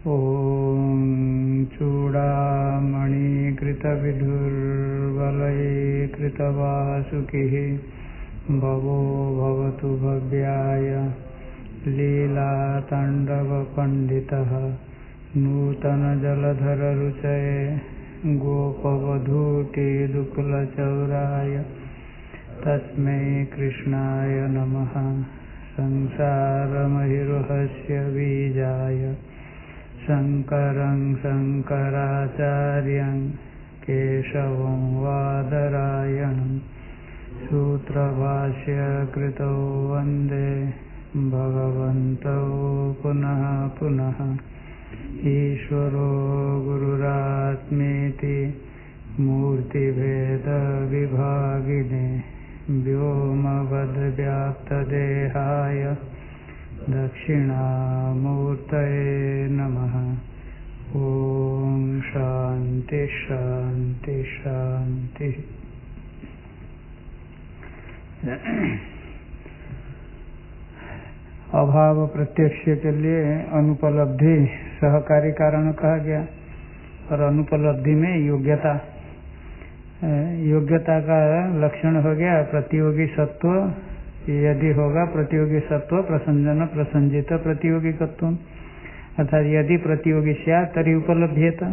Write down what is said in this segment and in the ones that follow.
ॐ चूडामणिकृतविधुर्वलये कृतवासुकिः भवो भवतु भव्याय लीलाताण्डवपण्डितः नूतनजलधररुचये गोपवधूटिदुकुलचौराय तस्मै कृष्णाय नमः। संसारमहिरुहस्य बीजाय शङ्करं शङ्कराचार्यं केशवं वादरायणं सूत्रभाष्यकृतौ वन्दे भगवन्तौ पुनः पुनः। ईश्वरो गुरुरात्मेति मूर्तिभेदविभागिने व्योमवद्व्याप्तदेहाय दक्षिणामूर्तये नमः। ॐ शान्ति शान्ति शान्ति। अभाव प्रत्यक्ष के लिए अनुपलब्धि सहकारी कारण कहा गया और अनुपलब्धि में योग्यता का लक्षण हो गया प्रतियोगी सत्व। यदि होगा प्रतियोगी सत्व प्रसंजन प्रसंजित प्रतियोगिकत्व, अर्थात यदि प्रतियोगी स्यात् तरी उपलब्ध्येत।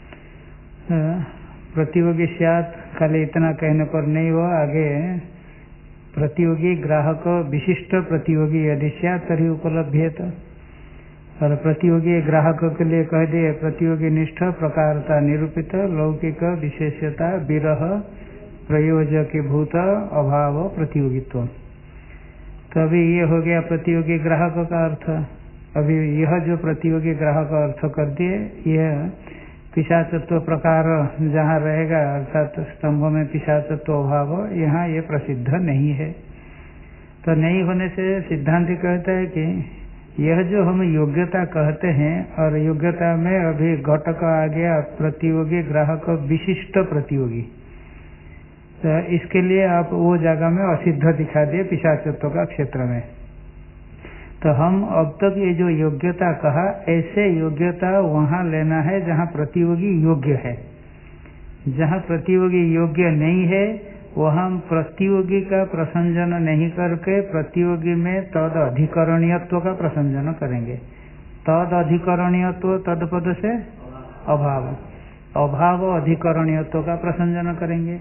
प्रतियोगी स्यात् खाली इतना कहने पर नहीं हो, आगे प्रतियोगी ग्राहक विशिष्ट प्रतियोगी यदि स्यात् तरी उपलब्ध्येत। और प्रतियोगी ग्राहक के लिए कह दिए प्रतियोगी निष्ठ प्रकारता निरूपित लौकिक विशेषता विरह प्रयोजकीभूत अभाव प्रतियोगित्व। तो अभी ये हो गया प्रतियोगी ग्राहक का अर्थ। अभी यह जो प्रतियोगी ग्राहक अर्थ कर दिए, यह पिशाचत्व प्रकार जहाँ रहेगा अर्थात स्तंभ में पिशाचत्व अभाव, यहाँ ये प्रसिद्ध नहीं है। तो नहीं होने से सिद्धांत कहता है कि यह जो हम योग्यता कहते हैं और योग्यता में अभी घटक आ गया प्रतियोगी ग्राहक विशिष्ट प्रतियोगी, तो इसके लिए आप वो जगह में असिद्ध दिखा दिए पिशाचत्व का क्षेत्र में। तो हम अब तक ये जो योग्यता कहा, ऐसे योग्यता वहाँ लेना है जहाँ प्रतियोगी योग्य है। जहाँ प्रतियोगी योग्य नहीं है वहाँ हम प्रतियोगी का प्रसंजन नहीं करके प्रतियोगी में तद अधिकरणीयत्व का प्रसंजन करेंगे। तद अधिकरणीयत्व तदपद से अभाव, अभाव अधिकरणीयत्व का प्रसंजन करेंगे।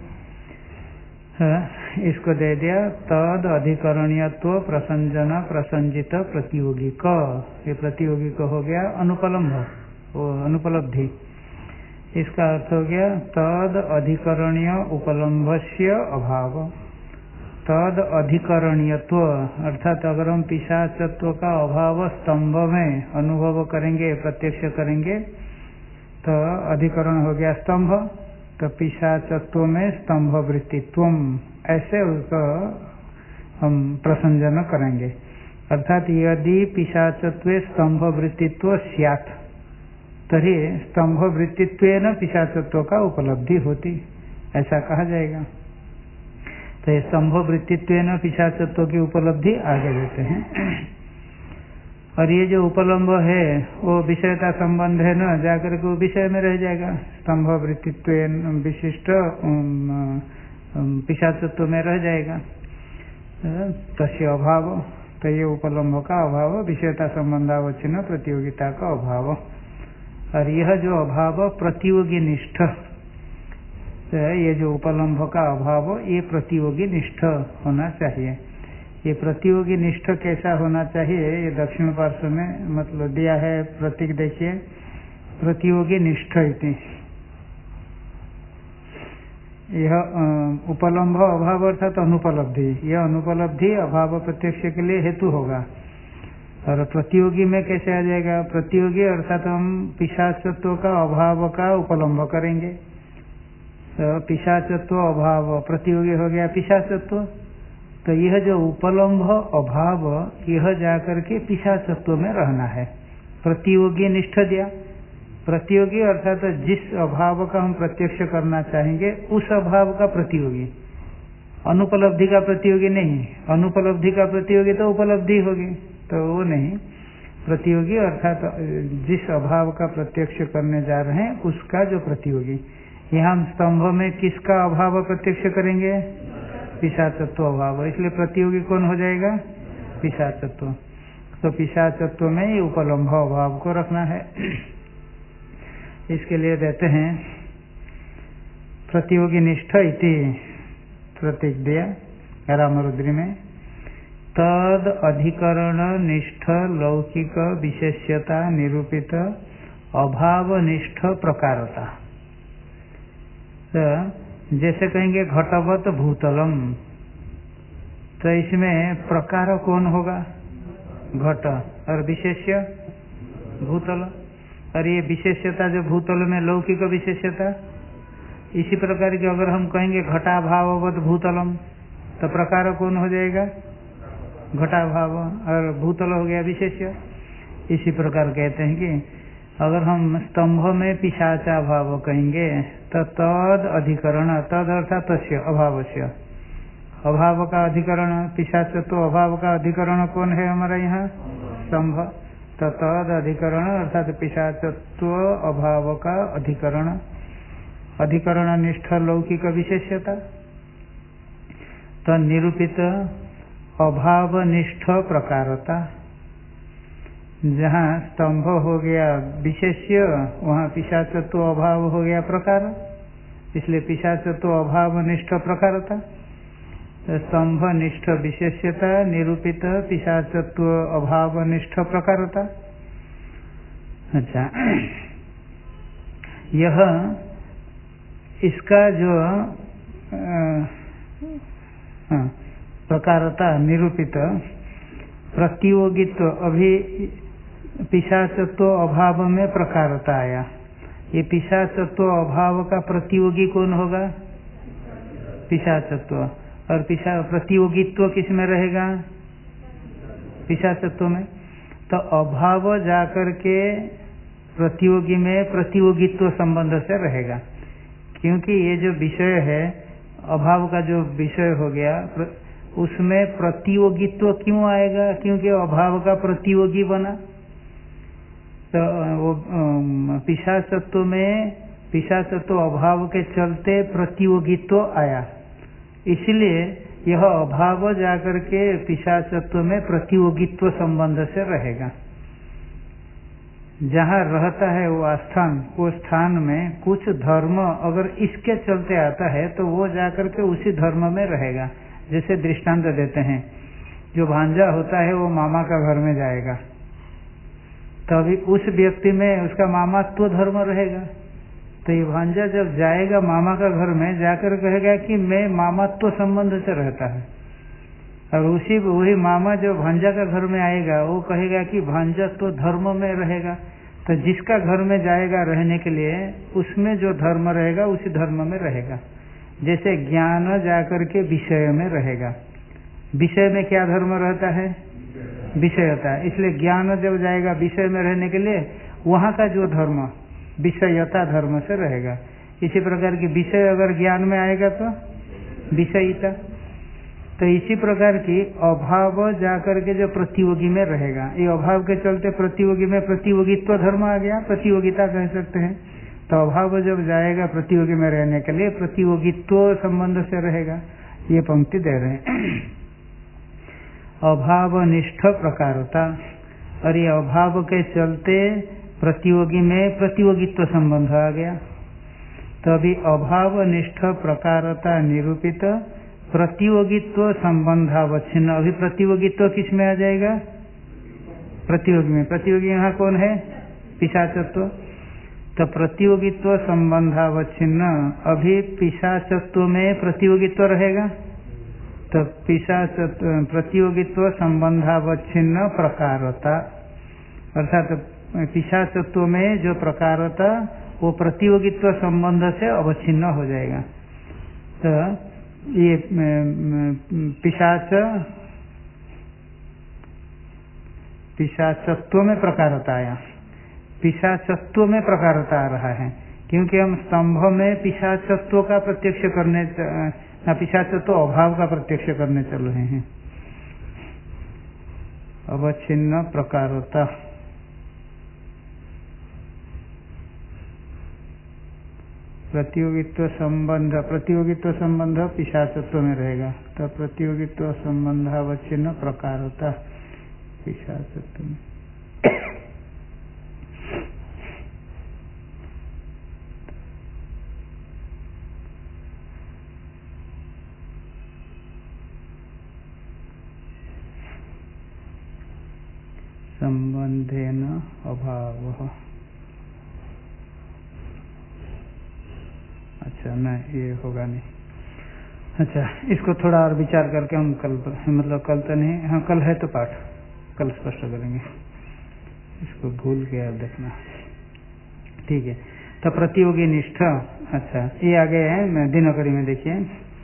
इसको दे दिया तद अधिकरणीयत्व प्रसंजन प्रसंजित प्रतियोगी क, ये प्रतियोगी को हो गया अनुपलम्भ, वो अनुपलब्धि। इसका अर्थ हो गया तद अधिकरणीय उपलम्भस्य अभाव। तद अधिकरणीयत्व अर्थात अगर हम पिशाचत्व का अभाव स्तंभ में अनुभव करेंगे प्रत्यक्ष करेंगे तो अधिकरण हो गया स्तंभ। तो पिशाचत्व में स्तंभ वृत्तित्वम, ऐसे उसको हम प्रसंजन करेंगे। अर्थात यदि पिशाचत्व स्तंभ वृत्तित्व स्यात् तरी स्तंभ वृत्तित्वेन पिशाचत्व का उपलब्धि होती, ऐसा कहा जाएगा। तो ये स्तंभ वृत्तित्वेन पिशाचत्व की उपलब्धि आगे देते हैं। और ये जो उपलम्ब है वो विषयता संबंध है ना, जाकर के वो विषय में रह जाएगा। स्तंभ वृत्तित्वेन विशिष्ट पिशाचत्व में रह जाएगा। तस्य अभाव, तो ये उपलम्ब का अभाव विषयता संबंधावच्छिन्न प्रतियोगिता का अभाव। और यह जो अभाव प्रतियोगी निष्ठ, ये जो उपलम्भ का अभाव ये प्रतियोगी निष्ठ होना चाहिए। ये प्रतियोगी निष्ठ कैसा होना चाहिए, ये दक्षिण पार्श्व में मतलब दिया है प्रतीक, देखिए प्रतियोगी निष्ठ इति। यह उपलम्भ अभाव अर्थात अनुपलब्धि, यह अनुपलब्धि अभाव प्रत्यक्ष के लिए हेतु होगा। और प्रतियोगी में कैसे आ जाएगा, प्रतियोगी अर्थात हम पिशाचत्व का अभाव का उपलम्भ करेंगे। तो पिशाचत्व अभाव प्रतियोगी हो गया पिशाचत्व। तो यह जो उपलम्भ अभाव यह जाकर के पिशाचत्व में रहना है। प्रतियोगी निष्ठ दिया, प्रतियोगी अर्थात जिस अभाव का हम प्रत्यक्ष करना चाहेंगे उस अभाव का प्रतियोगी, अनुपलब्धि का प्रतियोगी नहीं। अनुपलब्धि का प्रतियोगी तो उपलब्धि होगी, तो वो नहीं। प्रतियोगी अर्थात जिस अभाव का प्रत्यक्ष करने जा रहे हैं उसका जो प्रतियोगी। यहाँ हम स्तंभ में किसका अभाव प्रत्यक्ष करेंगे? पिशाचत्व अभाव, इसलिए प्रतियोगी कौन हो जाएगा? पिशाचत्व। तो पिशाचत्व में ही उपलम्भ अभाव को रखना है। इसके लिए देते हैं प्रतियोगी निष्ठ इति प्रतीक दिया रामरुद्री में, तद अधिकरण निष्ठ लौकिक विशेष्यता निरूपित अभाव निष्ठ प्रकारता। तो जैसे कहेंगे घटवत भूतलम, तो इसमें प्रकार कौन होगा? घट, और विशेष्य भूतल, और ये विशेष्यता जो भूतल में लौकिक विशेष्यता। इसी प्रकार की अगर हम कहेंगे घटाभाववत भूतलम, तो प्रकार कौन हो जाएगा? घटाभाव, और भूतल हो गया विशेष्य। इसी प्रकार कहते हैं कि अगर हम स्तंभ में पिशाचा भाव कहेंगे तो तद अधिकरण, तद अर्थात तस्य अभावस्य, अभाव का अधिकरण पिशाच, तो अभाव का अधिकरण कौन है हमारा यहाँ? स्तंभ। तो तद अधिकरण अर्थात पिशाचत्व अभाव का अधिकरण, अधिकरण निष्ठ लौकिक विशेष्यता। तो निरूपित अभाव निष्ठ प्रकारता, जहाँ स्तंभ हो गया विशेष्य वहाँ पिशाचत्व अभाव हो गया प्रकार, इसलिए पिशाचत्व अभाव निष्ठ प्रकारता। स्तंभ निष्ठ विशेष्यता निरूपित पिशाचत्व अभाव निष्ठ प्रकारता। अच्छा, यह इसका जो प्रकारता निरूपित प्रतियोगित्व, अभी पिशाचत्व अभाव में प्रकारता आया, ये पिशाचत्व अभाव का प्रतियोगी कौन होगा? पिशाचत्व। और प्रतियोगित्व किस में रहेगा? पिशाचत्व में। तो अभाव जाकर के प्रतियोगी में प्रतियोगित्व संबंध से रहेगा, क्योंकि ये जो विषय है अभाव का जो विषय हो गया उसमें प्रतियोगित्व क्यों आएगा? क्योंकि अभाव का प्रतियोगी बना। तो वो पिशाचत्व में पिशाचत्व अभाव के चलते प्रतियोगित्व आया, इसलिए यह अभाव जाकर के पिशाचत्व में प्रतियोगित्व संबंध से रहेगा। जहाँ रहता है वो स्थान में कुछ धर्म अगर इसके चलते आता है तो वो जाकर के उसी धर्म में रहेगा। जैसे दृष्टांत देते हैं, जो भांजा होता है वो मामा का घर में जाएगा, तभी उस व्यक्ति में उसका मामात्व धर्म रहेगा। तो ये भांजा जब जाएगा मामा का घर में, जाकर कहेगा कि मैं मामात्व संबंध से रहता है, और वही मामा जो भांजा का घर में आएगा वो कहेगा कि भांजा तो धर्म में रहेगा। तो जिसका घर में जाएगा रहने के लिए उसमें जो धर्म रहेगा उसी धर्म में रहेगा। जैसे ज्ञान जाकर के विषय में रहेगा, विषय में क्या धर्म रहता है? विषयता। इसलिए ज्ञान जब जाएगा विषय में रहने के लिए वहाँ का जो धर्म विषयता धर्म से रहेगा। इसी प्रकार की विषय अगर ज्ञान में आएगा तो विषयिता। तो इसी प्रकार की अभाव जाकर के जो प्रतियोगी में रहेगा, ये अभाव के चलते प्रतियोगी में प्रतियोगित्व धर्म आ गया, प्रतियोगिता कह सकते हैं। तो अभाव जब जाएगा प्रतियोगी में रहने के लिए प्रतियोगित्व संबंध से रहेगा। ये पंक्ति दे रहे हैं अभाव निष्ठ प्रकारता, और ये अभाव के चलते प्रतियोगी में प्रतियोगित्व संबंध आ गया। तो अभी अभाव निष्ठ प्रकारता निरूपित प्रतियोगित्व संबंधावच्छिन्न, अभी प्रतियोगित्व किस में आ जाएगा? प्रतियोगी में। प्रतियोगी यहाँ कौन है? पिशाचत्व। तो प्रतियोगित्व संबंधावच्छिन्न, अभी पिशाचत्व में प्रतियोगित्व रहेगा। तो पिशाचत्व प्रतियोगित्व संबंधावच्छिन्न प्रकारता, अर्थात पिशाचत्व में जो प्रकारता वो प्रतियोगित्व संबंध से अवच्छिन्न हो जाएगा। तो ये पिशाचत्व में प्रकारता आया, पिशाचत्व में प्रकारता आ रहा है, क्योंकि हम स्तंभ में पिशाचत्व का प्रत्यक्ष करने, पिशाचत्व अभाव का प्रत्यक्ष करने चल रहे हैं। अवच्छिन्न प्रकारता प्रतियोगित्व संबंध पिशाचत्व में रहेगा, तो प्रतियोगित्व संबंधावच्छिन्न प्रकार होता पिशाचत्व में। संबंधेन अभाव। अच्छा नहीं, ये होगा नहीं। अच्छा, इसको थोड़ा और विचार करके हम कल, मतलब कल तो नहीं, हाँ कल है तो पाठ, कल स्पष्ट करेंगे। इसको भूल के अब देखना, ठीक है। तो प्रतियोगी निष्ठा, अच्छा ये आगे है दिनकरी में देखिए,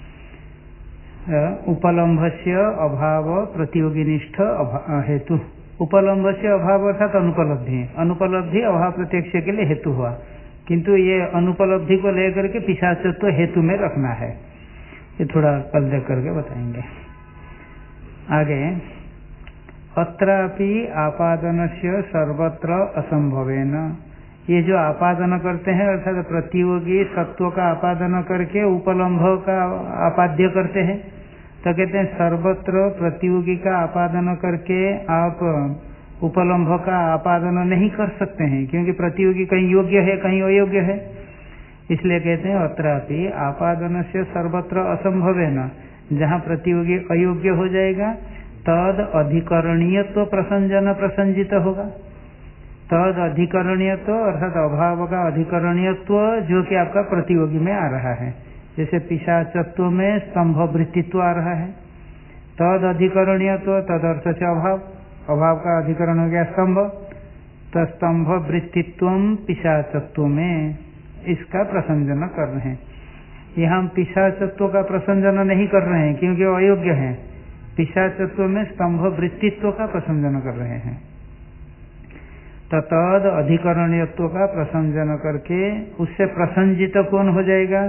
उपलम्भस्य अभाव प्रतियोगी निष्ठ हेतु। उपलम्भस्य अभाव अर्थात अनुपलब्धि, अनुपलब्धि अभाव प्रत्यक्ष के लिए हेतु हुआ, किंतु ये अनुपलब्धि को लेकर के पिशाचत्व हेतु में रखना है। ये थोड़ा कल देख करके बताएंगे। आगे अत्रापि आपादनस्य सर्वत्र असंभवेन, ये जो आपादन करते हैं अर्थात प्रतियोगी सत्व का आपादन करके उपलम्भ का आपाद्य करते हैं, तो कहते हैं सर्वत्र प्रतियोगी का आपादन करके आप उपलम्भ का आपादन नहीं कर सकते हैं, क्योंकि प्रतियोगी कहीं योग्य है कहीं अयोग्य है। इसलिए कहते हैं अत्रापि आपादन से सर्वत्र असंभव है न, जहाँ प्रतियोगी अयोग्य हो जाएगा तद अधिकरणीयत्व प्रसंजन प्रसंजित होगा। तद अधिकरणीयत्व अर्थात अभाव का अधिकरणीयत्व जो कि आपका प्रतियोगी में आ रहा है, जैसे पिशाचत्व में स्तंभ वृत्तित्व आ रहा है, तद अधिकरणीयत्व तदर्थ से अभाव, अभाव का अधिकरण हो गया स्तंभ, तो स्तंभ वृत्तित्व पिशाचत्व में इसका प्रसंजन कर रहे हैं। यहाँ हम पिशाचत्व का प्रसंजन नहीं कर रहे हैं क्योंकि वो अयोग्य है, पिशाचत्व में स्तंभ वृत्तित्व का प्रसंजन कर रहे हैं। तो तद अधिकरणीयत्व का प्रसंजन करके उससे प्रसंजित कौन हो जाएगा?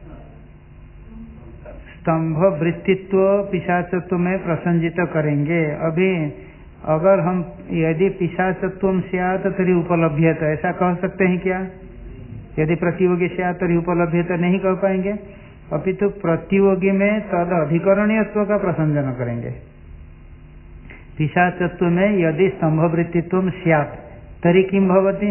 स्तंभ वृत्तित्व पिशाचत्व में प्रसंजित करेंगे। अभी अगर हम यदि पिशाचत्व स्यात् तरी उपलभ्यत, ऐसा कह सकते हैं क्या? यदि प्रतियोगी स्यात् तरी उपलभ्यत नहीं कह पाएंगे, अपितु प्रतियोगी में तद अधिकरणीयत्व का प्रसंजन करेंगे। पिशाचत्व में यदि स्तंभ वृत्तित्व स्यात् तरी किम भवति,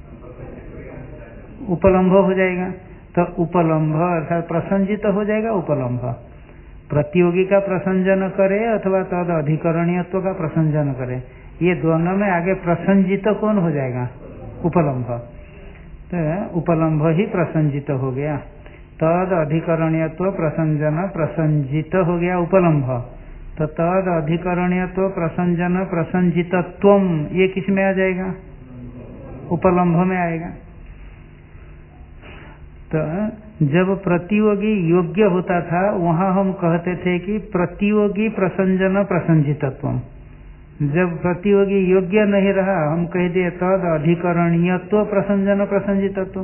उपलम्भ हो जाएगा। तो उपलम्भ अर्थात प्रसंजित हो जाएगा उपलम्भ, प्रतियोगी का प्रसंजन करे अथवा तद अधिकरणीयत्व का प्रसंजन करे, ये दोनों में आगे प्रसंजित कौन हो जाएगा? उपलम्भ। तो उपलम्भ ही प्रसंजित हो गया, तद अधिकरणीयत्व प्रसंजन प्रसंजित हो गया उपलम्भ। तो तद अधिकरणीयत्व प्रसंजन प्रसंजितत्वम ये किस में आ जाएगा? उपलम्भ में आएगा। तो जब प्रतियोगी योग्य होता था वहां हम कहते थे कि प्रतियोगी प्रसंजन प्रसंजितत्व, जब प्रतियोगी योग्य नहीं रहा हम कह दिए तद अधिकरणीयत्व प्रसंजन प्रसंजितत्व।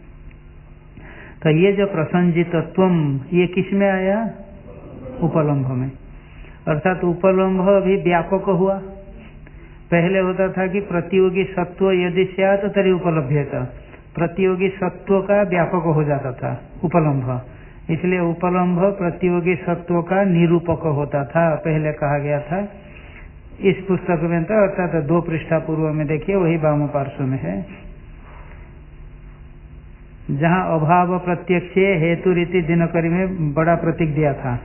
तो ये जो प्रसंजितत्व ये किस में आया? उपलम्भ में। अर्थात उपलम्भ भी व्यापक हुआ। पहले होता था कि प्रतियोगी सत्व यदि स्यात् तरी उपलभ्यता, प्रतियोगी सत्व का व्यापक हो जाता था उपलम्भ, इसलिए उपलम्भ प्रतियोगी सत्व का निरूपक होता था, पहले कहा गया था इस पुस्तक में। तो अर्थात 2 पृष्ठा पूर्व में देखिए, वही वाम पार्श्व में है, जहाँ अभाव प्रत्यक्ष हेतु रीति दिनकरी में बड़ा प्रतीक दिया था।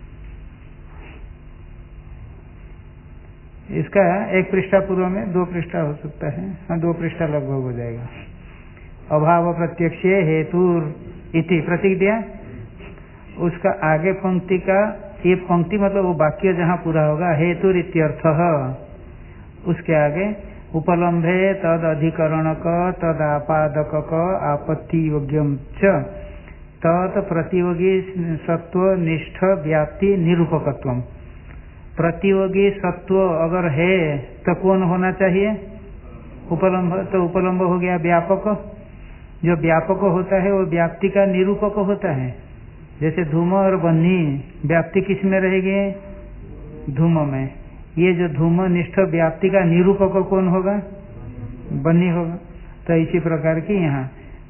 इसका 1 पृष्ठा पूर्व में 2 पृष्ठा हो सकता है, हाँ 2 पृष्ठा लगभग हो जाएगा। अभाव प्रत्यक्ष हेतु इति प्रतीक दिया, उसका आगे पंक्ति का ये पंक्ति मतलब वो वाक्य जहाँ पूरा होगा हेतु इत्यर्थ, उसके आगे उपलम्भे तद अधिकरणक तद आपादक आपत्ति योग्यम च तत् प्रतियोगी सत्व निष्ठ व्याप्ति निरूपकत्व। प्रतियोगी सत्व अगर है तो कौन होना चाहिए? उपलम्भ। तो उपलम्भ हो गया व्यापक, जो व्यापक होता है वो व्याप्ति का निरूपक होता है। जैसे धूम और बन्ही व्याप्ति किस में रहेगी? धूम में। ये जो धूम निष्ठ व्याप्ति का निरूपक कौन होगा? बन्ही होगा। तो इसी प्रकार की यहाँ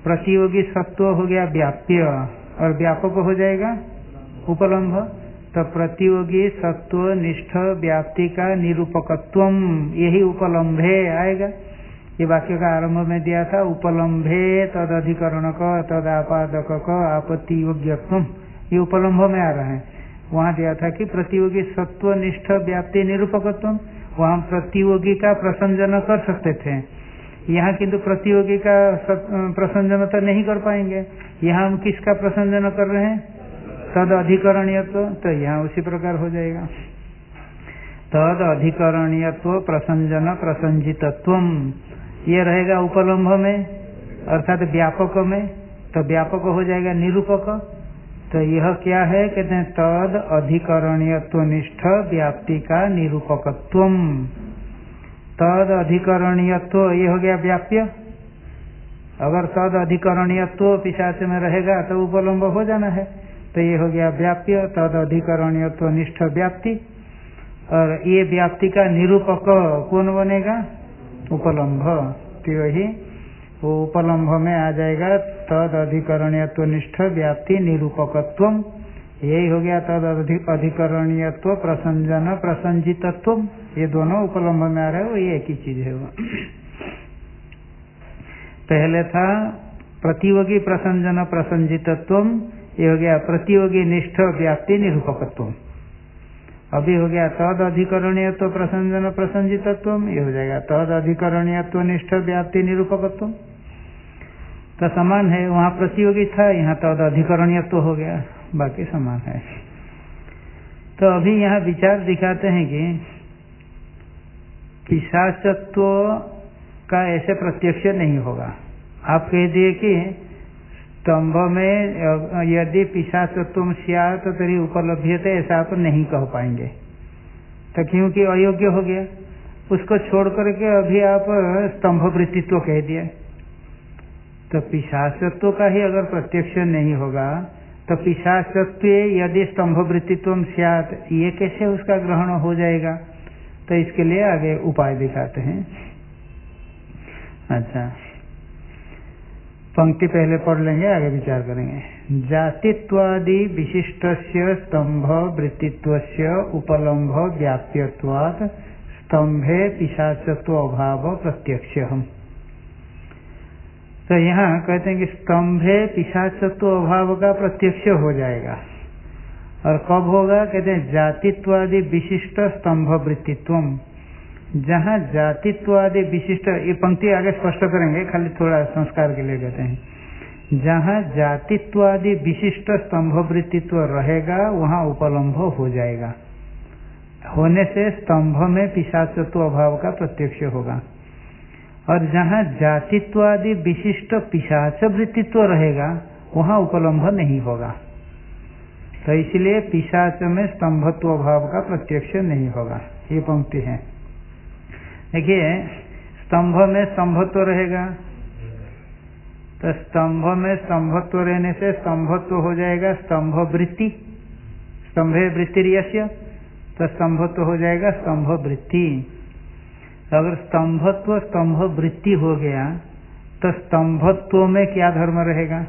प्रतियोगी सत्व हो गया व्याप्य और व्यापक हो जाएगा उपलम्भ। तो प्रतियोगी सत्व निष्ठ व्याप्ति का निरूपकत्वम, यही उपलम्भे आएगा। ये वाक्य का आरंभ में दिया था उपलम्भे तद अधिकरण का तद आपादक का आपत्ति योग्यत्वम, ये उपलम्भ में आ रहा है। वहां दिया था कि प्रतियोगी सत्व निष्ठ व्याप्ति निरूपकत्वम, वहां प्रतियोगी का प्रसंजन कर सकते थे। यहाँ किंतु प्रतियोगी का प्रसंजन तो नहीं कर पाएंगे। यहाँ हम किसका प्रसंजन कर रहे हैं? तद अधिकरणीयत्व। तो यहाँ उसी प्रकार हो जाएगा तद अधिकरणीयत्व प्रसंजन प्रसंजितत्वम, ये रहेगा उपलम्भ में अर्थात व्यापक में। तो व्यापक हो जाएगा निरूपक। तो यह क्या है? कहते हैं तद अधिकरणीयत्व निष्ठ व्याप्ति का निरूपकत्वम। तद अधिकरणीयत्व ये हो गया व्याप्य। अगर तद अधिकरणीयत्व पिशाच में रहेगा तो उपलम्ब हो जाना है। तो ये हो गया व्याप्य तद अधिकरणीयत्व निष्ठ व्याप्ति। और ये व्याप्ति का निरूपक कौन बनेगा? उपलम्भ। तो यही वो उपलम्भ में आ जाएगा तद अधिकरणीयत्व निष्ठ व्याप्ति निरूपकत्वम। यही हो गया तद अधिकरणीयत्व प्रसंजन प्रसंजितत्वम। ये दोनों उपलम्भ में आ रहे हो, ये एक ही चीज है। वो पहले था प्रतियोगी प्रसंजन प्रसंजितत्वम, ये हो गया प्रतियोगी निष्ठ व्याप्ति निरूपकत्वम। अभी हो गया तद अधिकरणीयत्व प्रसंजन प्रसंजितत्वम, ये हो जाएगा तद अधिकरणीयत्व निष्ठ व्याप्ति निरूपकत्वम। तो समान है, वहां प्रतियोगी था, यहाँ तद अधिकरणीयत्व हो गया, बाकी समान है। तो अभी यहाँ विचार दिखाते हैं कि पिशाचत्व का ऐसे प्रत्यक्ष नहीं होगा। आप कह दिए कि स्तंभ में यदि पिशाचत्व स्यात् तरी उपलभ्यते, ऐसा आप नहीं कह पाएंगे। तो क्योंकि अयोग्य हो गया, उसको छोड़ करके अभी आप स्तंभ वृत्तित्व कह दिए। तो पिशाचत्व का ही अगर प्रत्यक्ष नहीं होगा तो पिशाचत्व यदि स्तंभ वृत्तित्व स्यात्, ये कैसे उसका ग्रहण हो जाएगा? तो इसके लिए आगे उपाय दिखाते हैं। अच्छा, पंक्ति पहले पढ़ लेंगे, आगे विचार करेंगे। जातित्वादि विशिष्टस्य स्तंभ वृत्तित्वस्य उपलम्भ व्याप्यत्वात् स्तंभे पिशाचत्व अभाव प्रत्यक्षम्। तो यहाँ कहते हैं कि स्तंभे पिशाचत्व अभाव का प्रत्यक्ष हो जाएगा। और कब होगा? कहते हैं जातित्वादि विशिष्ट स्तंभ वृत्तित्वम। जहाँ जातित्वादि विशिष्ट, ये पंक्ति आगे स्पष्ट करेंगे, खाली थोड़ा संस्कार के लिए कहते हैं। जहाँ जातित्वादि विशिष्ट स्तंभ वृत्तित्व रहेगा वहाँ उपलम्भ हो जाएगा। होने से स्तंभ में पिशाचत्व अभाव का प्रत्यक्ष होगा। और जहाँ जातित्वादि विशिष्ट पिशाच वृत्तित्व रहेगा वहाँ उपलम्भ नहीं होगा। तो इसलिए पिशाच में स्तंभत्व भाव का प्रत्यक्ष नहीं होगा। ये पंक्ति है। देखिए, स्तंभ में स्तंभत्व रहेगा, तो स्तंभ में स्तंभत्व रहने से स्तंभत्व हो जाएगा स्तंभ वृत्ति। स्तंभे वृत्तिर्यस्य, तो स्तंभत्व हो जाएगा स्तंभ वृत्ति। अगर स्तंभत्व स्तंभ वृत्ति हो गया तो स्तंभत्व में क्या धर्म रहेगा?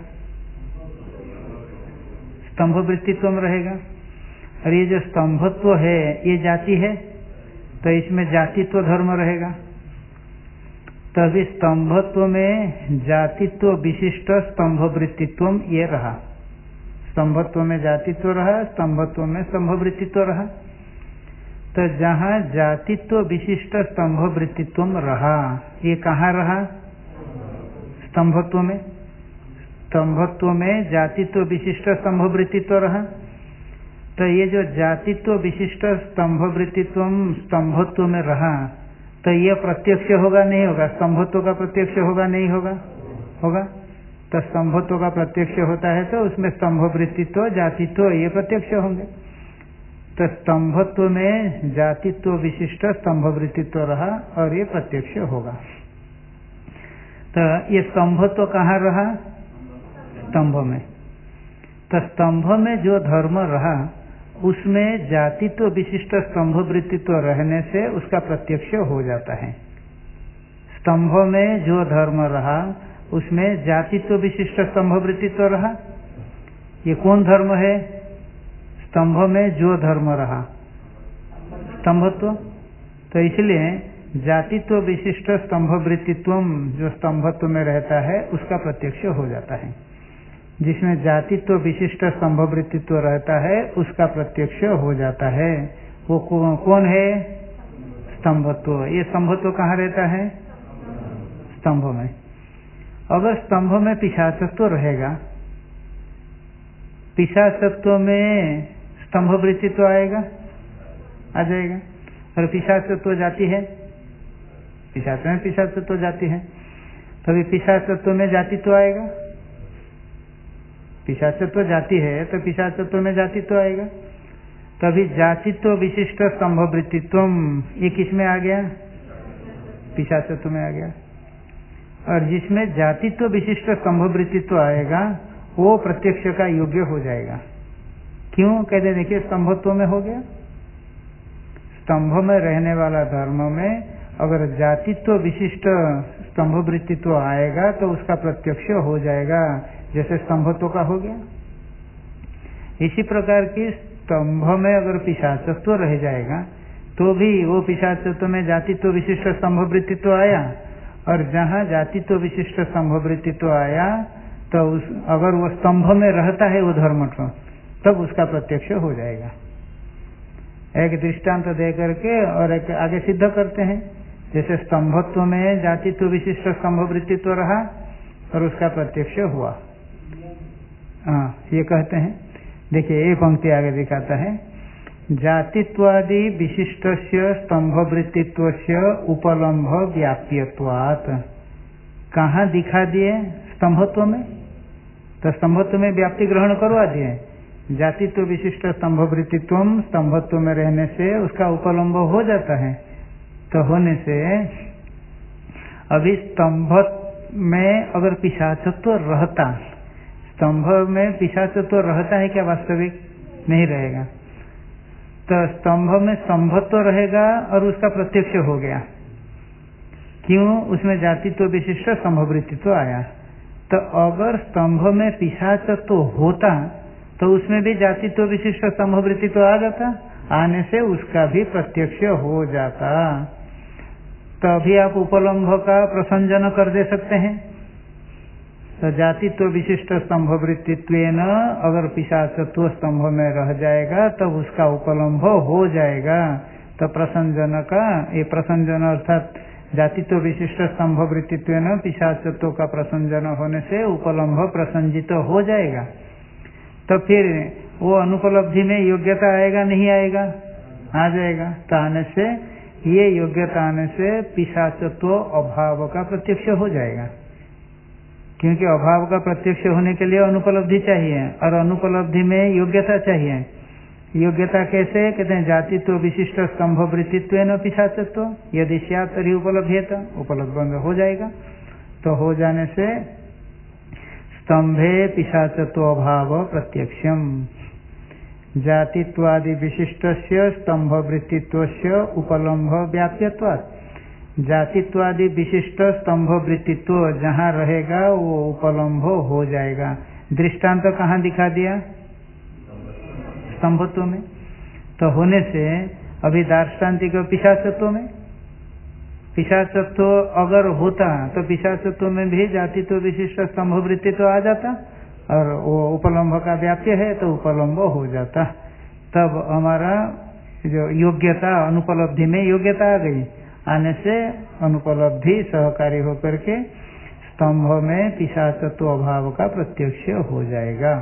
स्तंभ वृत्तित्व में रहेगा। और ये जो स्तंभत्व है ये जाति है, तो इसमें जातित्व धर्म रहेगा। तभी स्तंभत्व में जातित्व विशिष्ट स्तंभ वृत्तित्व ये रहा। स्तंभत्व में जातित्व रहा, स्तंभत्व में स्तंभ वृत्तित्व रहा। तो जहाँ जातित्व विशिष्ट स्तंभ वृत्तित्व रहा, ये कहाँ रहा? स्तंभत्व में। स्तंभत्व में जातित्व विशिष्ट स्तंभ वृत्तित्व रहा। तो ये जो जातित्व विशिष्ट स्तंभ वृत्तित्व स्तंभत्व में रहा, तो ये प्रत्यक्ष होगा नहीं होगा? स्तंभत्व का प्रत्यक्ष होगा नहीं होगा? होगा। तो स्तंभत्व का प्रत्यक्ष होता है तो उसमें स्तंभ वृत्तित्व जातित्व ये प्रत्यक्ष होंगे। तो स्तंभत्व में जातित्व विशिष्ट स्तंभ वृत्तित्व रहा और ये प्रत्यक्ष होगा। तो ये स्तंभत्व कहाँ रहा? स्तंभ में। तो स्तंभ में जो धर्म रहा उसमें जातित्व विशिष्ट स्तंभ वृत्तित्व रहने से उसका प्रत्यक्ष हो जाता है। स्तंभ में जो धर्म रहा उसमें जातित्व विशिष्ट स्तंभ वृत्तित्व रहा। ये कौन धर्म है? स्तंभ में जो धर्म रहा स्तंभत्व। तो इसलिए जातित्व विशिष्ट स्तंभ वृत्तित्व जो स्तंभत्व में रहता है उसका प्रत्यक्ष हो जाता है। जिसमें जातित्व विशिष्ट स्तंभ वृत्तित्व रहता है उसका प्रत्यक्ष हो जाता है। वो कौन है? स्तंभत्व। ये स्तंभत्व कहाँ रहता है? स्तंभ में। अगर स्तंभ में पिशाचत्व रहेगा, पिशाचत्व में स्तंभ वृत्तित्व आएगा, आ जाएगा। और पिशाचत्व जाती है, पिशाच में पिशाचत्व जाती है, तभी पिशाचत्व में जातित्व आएगा। पिशाचत्व जाती है तो पिशाचत्व में जातित्व आएगा। तभी जातित्व विशिष्ट स्तंभ वृत्तित्व ये किस में आ गया? पिशाचत्व में आ गया। और जिसमें जातित्व विशिष्ट स्तंभ वृत्तित्व आएगा वो प्रत्यक्ष का योग्य हो जाएगा। क्यों कहते? देखिए स्तंभत्व में हो गया। स्तंभ में रहने वाला धर्म में अगर जातित्व विशिष्ट स्तंभ वृत्तित्व आएगा तो उसका प्रत्यक्ष हो जाएगा, जैसे स्तंभत्व का हो गया। इसी प्रकार की स्तंभ में अगर पिशाचत्व रह जाएगा तो भी वो पिशाचत्व में जातित्व विशिष्ट स्तंभ वृत्तित्व आया, और जहाँ जातित्व विशिष्ट स्तंभ वृत्तित्व आया तो अगर वो स्तंभ में रहता है वो धर्म तब उसका प्रत्यक्ष हो जाएगा। एक दृष्टांत दे करके और एक आगे सिद्ध करते हैं। जैसे स्तंभत्व में जातित्व विशिष्ट स्तंभ वृत्तित्व रहा और उसका प्रत्यक्ष हुआ। हाँ, ये कहते हैं। देखिए ये पंक्ति आगे दिखाता है, जातित्वादि विशिष्टस्य स्तंभ वृत्तित्वस्य उपलम्भ व्याप्यत्वात्। कहाँ दिखा दिए? स्तंभत्व में। तो स्तंभत्व में व्याप्ति ग्रहण करवा दिए। जातित्व विशिष्ट स्तंभ वृत्तित्व स्तंभत्व में रहने से उसका उपलम्ब हो जाता है। तो होने से अभी स्तंभ में अगर पिशाचत्व रहता, स्तंभ में पिशाचत्व रहता है क्या? वास्तविक नहीं रहेगा। तो स्तंभ में स्तंभत्व रहेगा और उसका प्रत्यक्ष हो गया। क्यों? उसमें जातित्व विशिष्ट स्तंभ वृत्तित्व आया। तो अगर स्तंभ में पिशाचत्व होता तो उसमें भी जातित्व विशिष्ट स्तंभ वृत्तित्व आ जाता, आने से उसका भी प्रत्यक्ष हो जाता। तभी आप उपलम्भ का प्रसंजन कर दे सकते हैं। तो जातित्व विशिष्ट स्तंभ वृत्तित्वेन अगर पिशाचत्व स्तंभ में रह जाएगा तब तो उसका उपलम्भ हो जाएगा। तो प्रसंजन का ये प्रसंजन अर्थात जातित्व विशिष्ट स्तंभ वृत्तित्वेन पिशाचत्व का प्रसंजन होने से उपलम्भ प्रसंजित हो जाएगा। तो फिर वो अनुपलब्धि में योग्यता आएगा नहीं आएगा? आ जाएगा। तो आने से ये योग्यता आने से पिशाचत्व अभाव का प्रत्यक्ष हो जाएगा। क्योंकि अभाव का प्रत्यक्ष होने के लिए अनुपलब्धि चाहिए और अनुपलब्धि में योग्यता चाहिए। योग्यता कैसे? कहते हैं जातित्व विशिष्ट स्तंभ वृत्तित्वेन पिशाचत्व यदि स्यात् तर्हि उपलभ्येत, उपलब्ध हो जाएगा। तो हो जाने से स्तंभे पिशाचत्व अभाव प्रत्यक्षम जातित्वादि विशिष्टस्य स्तंभ वृत्तित्वस्य उपलम्भ व्याप्यत्वात्। जातित्वादि विशिष्ट स्तंभ वृत्तित्व जहाँ रहेगा वो उपलम्भ हो जाएगा। दृष्टांत कहाँ दिखा दिया? स्तंभत्व में। तो होने से अभी दार्ष्टान्तिक पिशाचत्व में, पिशाचत्व अगर होता तो पिशाचत्व में भी जातित्व विशिष्ट स्तंभ वृत्तित्व आ जाता और वो उपलम्भ का व्याप्य है तो उपलम्ब हो जाता। तब हमारा जो योग्यता अनुपलब्धि में योग्यता आ गई, आने से अनुपलब्धि सहकारी होकर के स्तंभ में पिशाचत्व अभाव का प्रत्यक्ष हो जाएगा।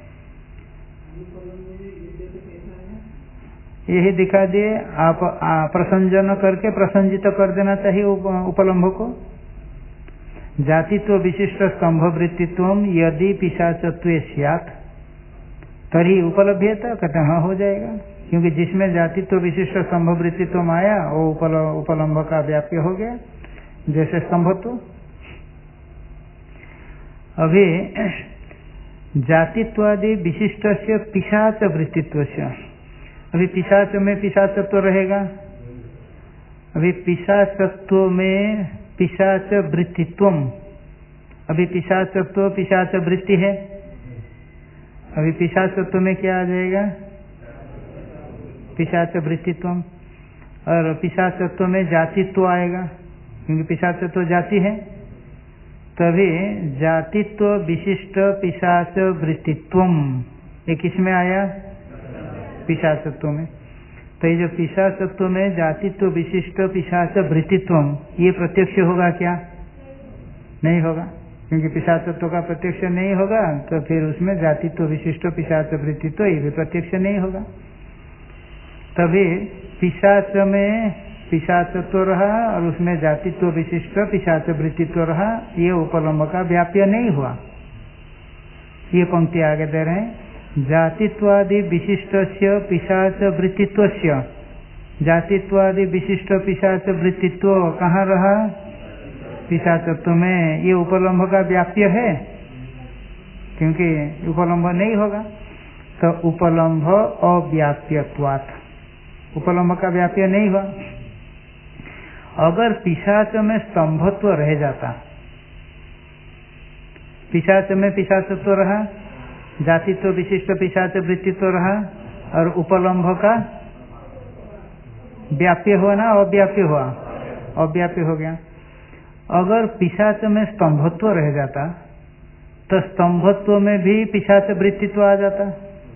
यही दिखा दिए। आप प्रसंजन करके प्रसंजित कर देना चाहिए उपलम्भ को। जातित्व विशिष्ट स्तंभ वृत्तित्व यदि पिशाचत्वे स्यात् तरी उपलभ्यता, कहते हाँ हो जाएगा। क्योंकि जिसमें जातित्व विशिष्ट स्तंभ वृत्तित्व आया वो उपलम्भ का व्याप्य हो गया, जैसे स्तंभत्व। अभी जातित्वादि विशिष्ट से पिशाच वृत्तित्व से, अभी पिशाच में पिशाचत्व रहेगा। अभी पिशाचत्व में पिशाच वृत्तित्व अभी पिशाचत्व पिशाच वृत्ति है, अभी पिशाचत्व में क्या आ जाएगा? पिशाच वृत्तित्व। और पिशाचत्व में जातित्व आएगा, क्योंकि पिशाचत्व जाति है। तभी जातित्व विशिष्ट पिशाच वृत्तित्वम, ये किस में आया? पिशाचत्व में। तो ये जो पिशाचत्व में जातित्व विशिष्ट पिशाच वृत्तित्वम, ये प्रत्यक्ष होगा क्या? नहीं होगा, क्योंकि पिशाचत्व का प्रत्यक्ष नहीं होगा, तो फिर उसमें जातित्व विशिष्ट पिशाच वृत्तित्व ये भी प्रत्यक्ष नहीं होगा। तभी पिशाच में पिशाचत्व रहा और उसमें जातित्व विशिष्ट पिशाच वृत्तित्व रहा, ये उपलम्ब का व्याप्य नहीं हुआ। ये पंक्ति आगे दे रहे हैं, जातित्वादि विशिष्टस्य पिशाच वृत्तित्वस्य, जातित्वादि विशिष्ट पिशाच वृत्तित्व कहाँ रहा? पिशाचत्व में। ये उपलम्ब का व्याप्य है, क्योंकि उपलम्ब नहीं होगा। तो उपलम्ब अव्याप्यत्वात्, उपलम्ब का व्याप्य नहीं हुआ। अगर पिशाच में स्तंभत्व रह जाता, पिशाच में पिशाचत्व रहा, जातित्व विशिष्ट पिशाच वृत्तित्व रहा, और उपलम्ब का व्याप्य हुआ ना अव्याप्य हुआ? अव्याप्य हो गया। अगर पिशाच में स्तंभत्व रह जाता तो स्तंभत्व में भी पिशाच वृत्तित्व आ जाता।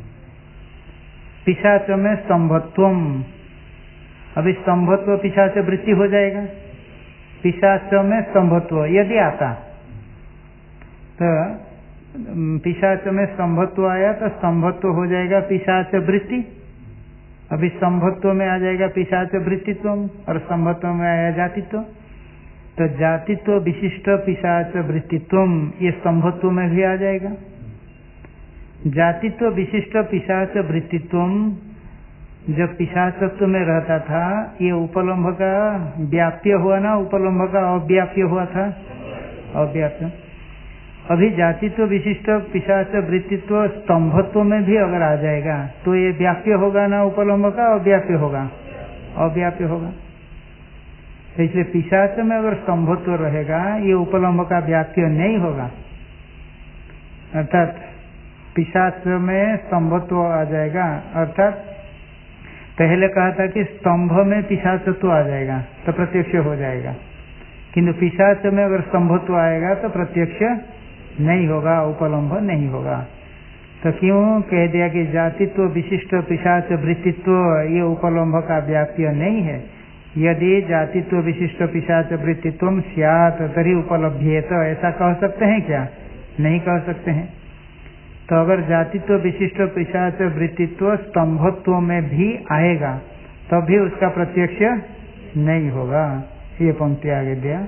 पिशाच में स्तंभत्वम, अभी स्तंभत्व पिशाच वृत्ति हो जाएगा। पिशाच में स्तंभत्व यदि आता तो पिशाच में स्तंभत्व आया तो स्तंभत्व हो जाएगा पिशाच वृत्ति। अभी स्तंभत्व में आ जाएगा पिशाच वृत्तित्व और स्तंभत्व में आया जातित्व। तो जातित्व विशिष्ट पिशाच वृत्तित्व ये स्तंभत्व में भी आ जाएगा। जातित्व विशिष्ट पिशाच वृत्तित्व जब पिशाचत्व में रहता था, ये उपलम्भ का व्याप्य हुआ ना, उपलम्भ का अव्याप्य हुआ था? अव्याप्य। अभी जातित्व विशिष्ट पिशाच वृत्तित्व स्तंभत्व में भी अगर आ जाएगा तो ये व्याप्य होगा ना उपलम्भ का? अव्याप्य होगा? अव्याप्य होगा। इसलिए पिशाच में अगर स्तंभत्व रहेगा, ये उपलम्ब का व्याप्य नहीं होगा। अर्थात पिशाच में स्तंभत्व आ जाएगा, अर्थात पहले कहा था कि स्तंभ में पिशाचत्व आ जाएगा तो प्रत्यक्ष हो जाएगा, किंतु पिशाच में अगर स्तंभत्व आएगा तो प्रत्यक्ष नहीं होगा, उपलम्ब नहीं होगा। तो क्यों कह दिया कि जातित्व विशिष्ट पिशाच वृत्तित्व ये उपलम्ब का व्याप्य नहीं है? यदि जातित्व विशिष्ट पिशाच वृत्तित्व स्यात् तरी उपलभ्येत, ऐसा कह सकते हैं क्या? नहीं कह सकते हैं। तो अगर जातित्व विशिष्ट पिशाच वृत्तित्व स्तंभत्व में भी आएगा तभी उसका प्रत्यक्ष नहीं होगा। ये पंक्ति आगे दिया,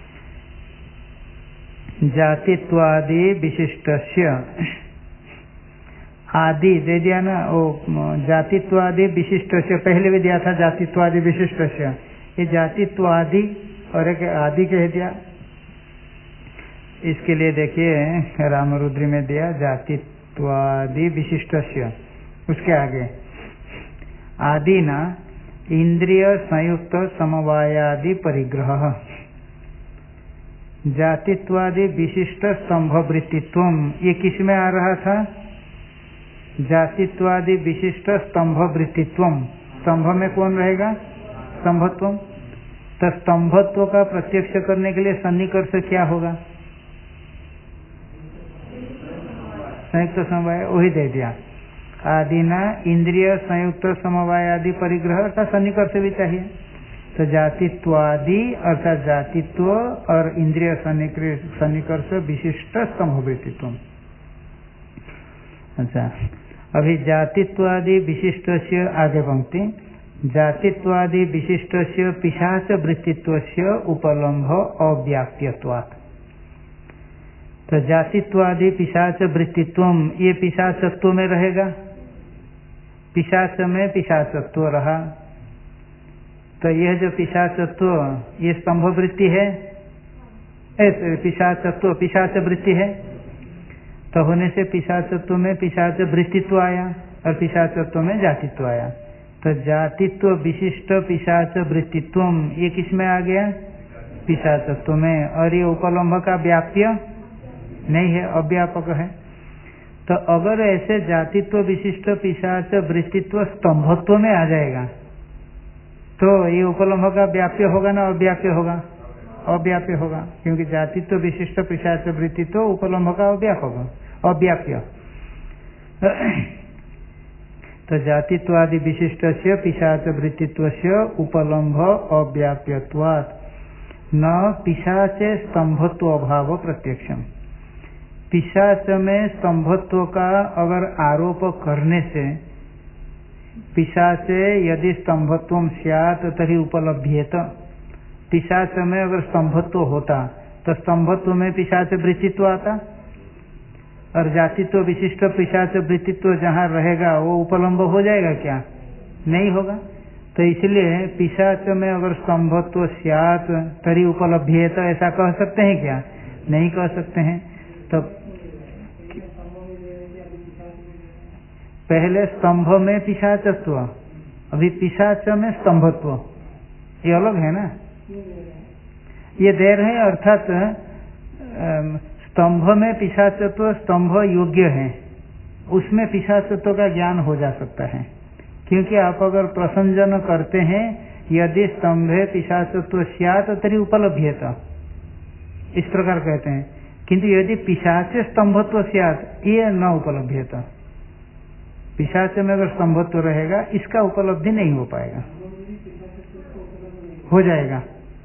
जातित्वादि विशिष्टस्य, आदि दे दिया ना, वो जातित्वादि विशिष्टस्य पहले भी दिया था, जातित्वादि विशिष्टस्य, ये जातित्वादि और एक आदि कह दिया। इसके लिए देखिए रामरुद्री में दिया जातित्वादि विशिष्टस्य, उसके आगे आदि ना इंद्रिय संयुक्त समवायादि परिग्रह, जातित्वादि विशिष्ट स्तंभ वृत्तित्व, ये किस में आ रहा था? जातित्वादि विशिष्ट स्तंभ वृत्तित्व। स्तंभ में कौन रहेगा? स्तंभत्व। तो स्तंभत्व का प्रत्यक्ष करने के लिए सन्निकर्ष क्या होगा? संयुक्त समवाय, वही दे दिया। आदि ना इंद्रिय संयुक्त समवाय आदि परिग्रह का सन्निकर्ष भी चाहिए। तो जातित्वादि अर्थात जातित्व और इंद्रिय सन्निकर्ष विशिष्ट स्तंभ वृत्तित्व। अच्छा, अभी जातित्वादि विशिष्टस्य आगे पंक्ति, जातित्वादि विशिष्टस्य पिशाच वृत्तित्वस्य उपलम्भ अव्याप्यत्वात्। तो जातित्वादि पिशाच वृत्तित्व ये पिशाचत्व में रहेगा, पिशाच में पिशाचत्व रहा, तो यह जो पिशाचत्व ये स्तंभ वृत्ति है, पिशाचत्व पिशाच वृत्ति है, तो होने से पिशाचत्व में पिशाच वृत्तित्व आया और पिशाचत्व में जातित्व आया। तो जातित्व विशिष्ट पिशाच वृत्तित्व ये किस में आ गया? पिशाचत्व में। और ये उपलम्भ का व्याप्य नहीं है, अव्यापक है। तो अगर ऐसे जातित्व विशिष्ट पिशाच वृत्तित्व स्तंभत्व में आ जाएगा तो ये उपलम्भ का व्याप्य होगा ना अव्याप्य होगा? अव्याप्य होगा, क्योंकि जातित्व विशिष्ट पिशाच वृत्तित्व उपलम्भ का अव्याप्य। तो जातित्वादि विशिष्ट से पिशाच वृत्तित्व से उपलम्भ अव्याप्यत्वात् न पिशाचे स्तंभत्व अभाव प्रत्यक्षम। पिशाच में स्तंभत्व का अगर आरोप करने से पिशाचे यदि स्तंभत्वम स्यात् तर्हि उपलभ्येत, पिशाच में अगर स्तंभत्व होता तो स्तंभत्व में पिशाच वृत्तित्व आता, और जातित्व विशिष्ट पिशाच वृत्तित्व जहाँ रहेगा वो उपलम्ब हो जाएगा क्या? नहीं होगा। तो इसलिए पिशाच में अगर स्तंभत्व स्यात् तरी उपलभ्येत ऐसा कह सकते हैं क्या? नहीं कह सकते हैं। तो पहले स्तंभ में पिशाचत्व, अभी पिशाच में स्तंभत्व, ये अलग है ना। ये दे रहे हैं, अर्थात स्तंभ में पिशाचत्व स्तंभ योग्य है, उसमें पिशाचत्व का ज्ञान हो जा सकता है, क्योंकि आप अगर प्रसंजन करते हैं यदि स्तंभे पिशाचत्व स्यात् तरी उपलभ्येत, इस प्रकार कहते हैं। किंतु यदि पिशाच स्तंभत्व स्यात् ये न उपलभ्येत, पिशाच में अगर स्तंभत्व रहेगा इसका उपलब्धि नहीं हो पाएगा, हो जाएगा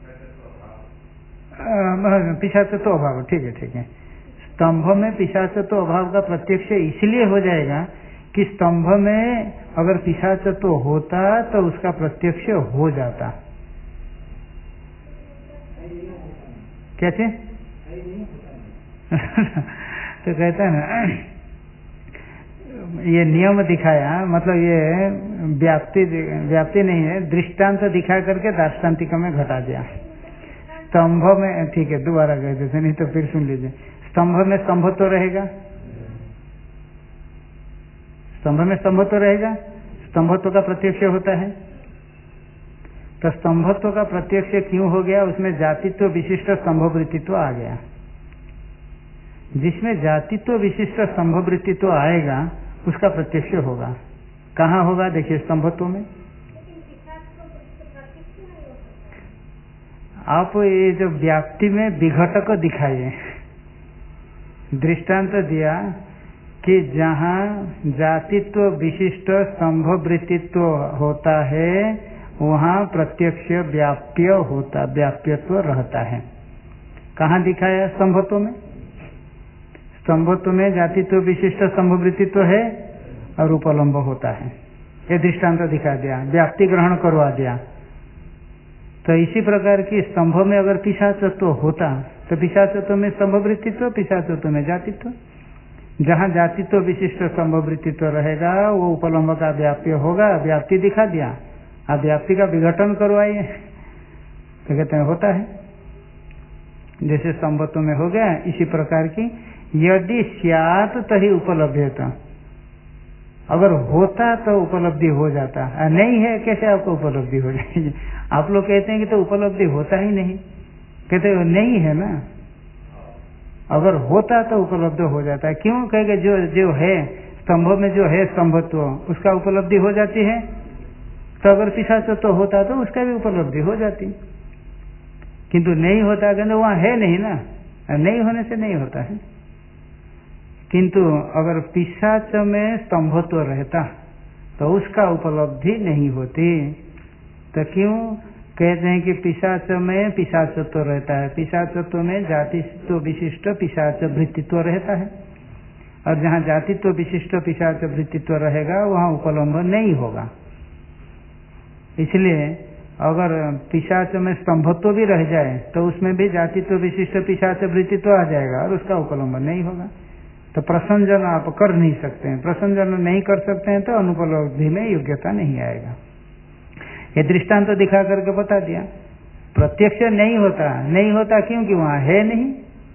पिशाचत्व अभाव। ठीक है, ठीक है। स्तंभ में पिशाचत्व अभाव का प्रत्यक्ष इसलिए हो जाएगा कि स्तंभ में अगर पिशाचत्व होता तो उसका प्रत्यक्ष हो जाता। कैसे? तो कहता है ना, ये नियम दिखाया, मतलब ये व्याप्ति नहीं है, दृष्टांत दिखा करके दार्ष्टान्तिक में घटा दिया। स्तंभ में, ठीक है दोबारा कह देते, नहीं तो फिर सुन लीजिए। स्तंभ में स्तंभत्व रहेगा, स्तंभ में स्तंभत्व रहेगा, स्तंभत्व का प्रत्यक्ष होता है। तो स्तंभत्व का प्रत्यक्ष क्यों हो गया? उसमें जातित्व विशिष्ट स्तंभवृत्तित्व आ गया। जिसमें जातित्व विशिष्ट स्तंभवृत्तित्व आएगा उसका प्रत्यक्ष होगा। कहाँ होगा? देखिए स्तंभत्व में। आप ये जो व्याप्ति में विघटक दिखाइए, दृष्टांत दिया कि जहाँ जातित्व विशिष्ट स्तंभवृत्तित्व होता है वहाँ प्रत्यक्ष व्याप्य होता, व्याप्यत्व रहता है। कहाँ दिखाया? स्तंभत्व में। स्तंभत्व में जातित्व विशिष्ट स्तंभवृत्तित्व है और उपलम्ब होता है, ये दृष्टांत दिखा दिया, व्याप्ति ग्रहण करवा दिया। तो इसी प्रकार की स्तंभ में अगर पिशाचत्व होता तो पिशाचत्व में स्तंभवृत्तित्व, पिशाचत्व में जातित्व। जहाँ जातित्व विशिष्ट स्तंभवृत्तित्व रहेगा वो उपलम्ब का व्याप्य होगा, व्याप्ति दिखा दिया। आप व्याप्ति का विघटन करवाइए तो कहते हैं होता है, जैसे स्तंभत्व में हो गया। इसी प्रकार की यदि स्यात् तही उपलब्धता, अगर होता तो उपलब्धि हो जाता, नहीं है कैसे आपको उपलब्धि हो जाएगी? आप लोग कहते हैं कि तो उपलब्धि होता ही नहीं, कहते हो नहीं है ना। अगर होता तो उपलब्ध हो जाता है। क्यों? कहेंगे जो है स्तंभ में जो है स्तंभत्व उसका उपलब्धि हो जाती है। तो अगर पिशाचत्व होता तो उसका भी उपलब्धि हो जाती, किंतु नहीं होता, कहते वहां है नहीं ना, नहीं होने से नहीं होता है। किंतु अगर पिशाच में स्तंभत्व रहता तो उसका उपलब्धि नहीं होती। तो क्यों? कहते हैं कि पिशाच में पिशाचत्व रहता है, पिशाचत्व में जातित्व विशिष्ट पिशाच वृत्तित्व रहता है, और जहाँ जातित्व विशिष्ट पिशाच वृत्तित्व रहेगा वहाँ उपलम्ब नहीं होगा। इसलिए अगर पिशाच में स्तंभत्व भी रह जाए तो उसमें भी जातित्व विशिष्ट पिशाच वृत्तित्व आ जाएगा और उसका उपलम्ब नहीं होगा। तो प्रसंजन आप कर नहीं सकते हैं, प्रसंजन नहीं कर सकते हैं तो अनुपलब्धि में योग्यता नहीं आएगा। ये दृष्टांत तो दिखा करके बता दिया। प्रत्यक्ष नहीं होता, नहीं होता क्योंकि वहां है नहीं।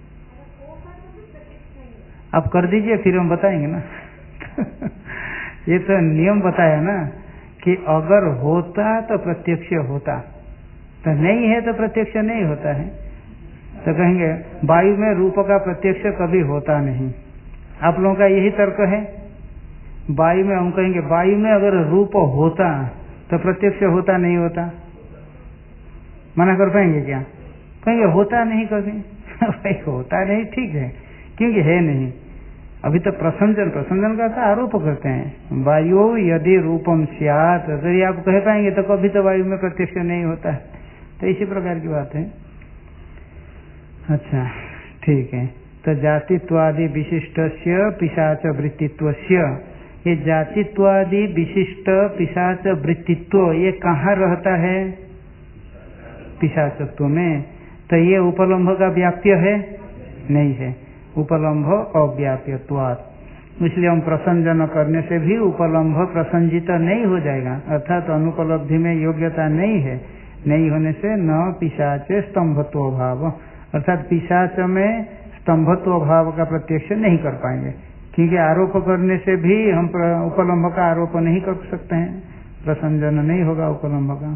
आप कर दीजिए फिर हम बताएंगे ना। ये तो नियम बताया ना कि अगर होता तो प्रत्यक्ष होता, तो नहीं है तो प्रत्यक्ष नहीं होता है। तो कहेंगे वायु में रूप का प्रत्यक्ष कभी होता नहीं। आप लोगों का यही तर्क है। वायु में हम कहेंगे वायु में अगर रूप होता तो प्रत्यक्ष होता नहीं होता? मना कर पाएंगे क्या? कहेंगे होता नहीं कभी। भाई होता नहीं, ठीक है, क्योंकि है नहीं। अभी तो प्रसंजन का तो आरोप करते हैं। वायु यदि रूपम स्यात्, अगर आप कह पाएंगे तो कभी तो वायु में प्रत्यक्ष नहीं होता है। तो इसी प्रकार की बात है। अच्छा, ठीक है। तो जातित्वादि विशिष्टस्य पिशाच वृत्तित्वस्य, ये जातित्वादि विशिष्ट पिशाच वृत्तित्व ये कहाँ रहता है? पिशाचत्व में। तो ये उपलम्भ का व्याप्य है? नहीं है, उपलम्भ अव्याप्यत्वात्। इसलिए हम प्रसंजन करने से भी उपलम्भ प्रसंजित नहीं हो जाएगा, अर्थात अनुपलब्धि में योग्यता नहीं है। नहीं होने से न पिशाचे स्तंभत्व भाव, अर्थात पिशाच में स्तंभत्व भाव का प्रत्यक्ष नहीं कर पाएंगे, क्योंकि आरोप करने से भी हम उपलम्भ का आरोप नहीं कर सकते हैं, प्रसंजन नहीं होगा उपलम्भ का।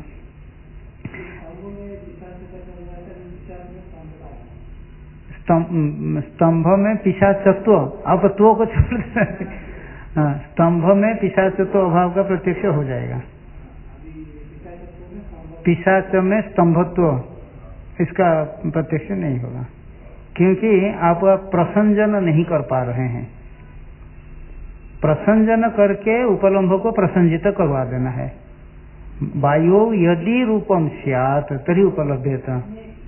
स्तंभ में पिशाचत्व, आप त्व को छोड़ दें। हाँ, स्तंभ में पिशाचत्व अभाव का प्रत्यक्ष हो जाएगा। पिशाच में स्तंभत्व इसका प्रत्यक्ष नहीं होगा, क्योंकि आप प्रसंजन नहीं कर पा रहे हैं। प्रसंजन करके उपलम्भ को प्रसंजित करवा देना है। वायु यदि रूपम स्यात् तरी उपलब्धता।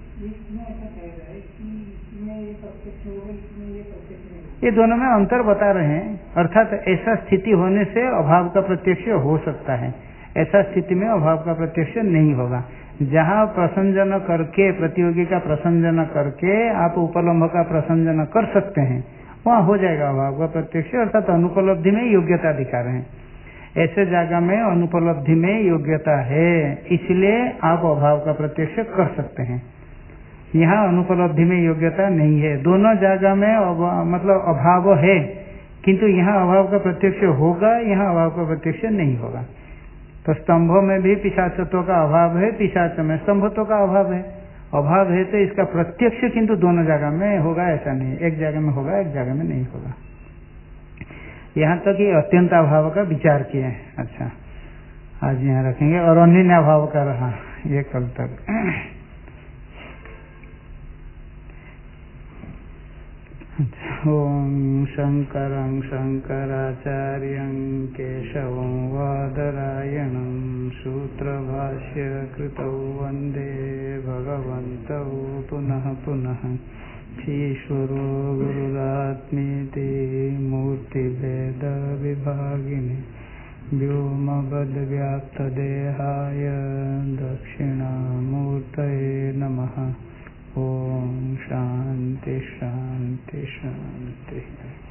ये दोनों में अंतर बता रहे हैं, अर्थात ऐसा स्थिति होने से अभाव का प्रत्यक्ष हो सकता है, ऐसा स्थिति में अभाव का प्रत्यक्ष नहीं होगा। जहाँ प्रसंजन करके, प्रतियोगी का प्रसंजन करके आप उपलम्भ का प्रसंजन कर सकते हैं, वहाँ हो जाएगा अभाव का प्रत्यक्ष, अर्थात अनुपलब्धि में योग्यता दिखा रहे हैं। ऐसे जगह में अनुपलब्धि में योग्यता है, इसलिए आप अभाव का प्रत्यक्ष कर सकते हैं। यहाँ अनुपलब्धि में योग्यता नहीं है। दोनों जगह में मतलब अभाव है, किंतु यहाँ अभाव का प्रत्यक्ष होगा, यहाँ अभाव का प्रत्यक्ष नहीं होगा। तो स्तंभ में भी पिशाचत्व का अभाव है, पिशाच में स्तंभत्व का अभाव है। अभाव है तो इसका प्रत्यक्ष किंतु दोनों जगह में होगा, ऐसा नहीं, एक जगह में होगा, एक जगह में नहीं होगा। यहाँ तक ये अत्यंत अभाव का विचार किए। अच्छा, आज यहाँ रखेंगे। और अन्य अभाव का रहा ये कल तक। ओम शंकरं शंकराचार्यं केशवं वादरायणं सूत्रभाष्य कृतौ वंदे भगवन्तौ पुनः पुनः। ईश्वरो गुरुरात्मेति मूर्तिभेद विभागिने व्योमवद्व्याप्तदेहाय दक्षिणामूर्तये नमः। ओम शांति शांति शांति।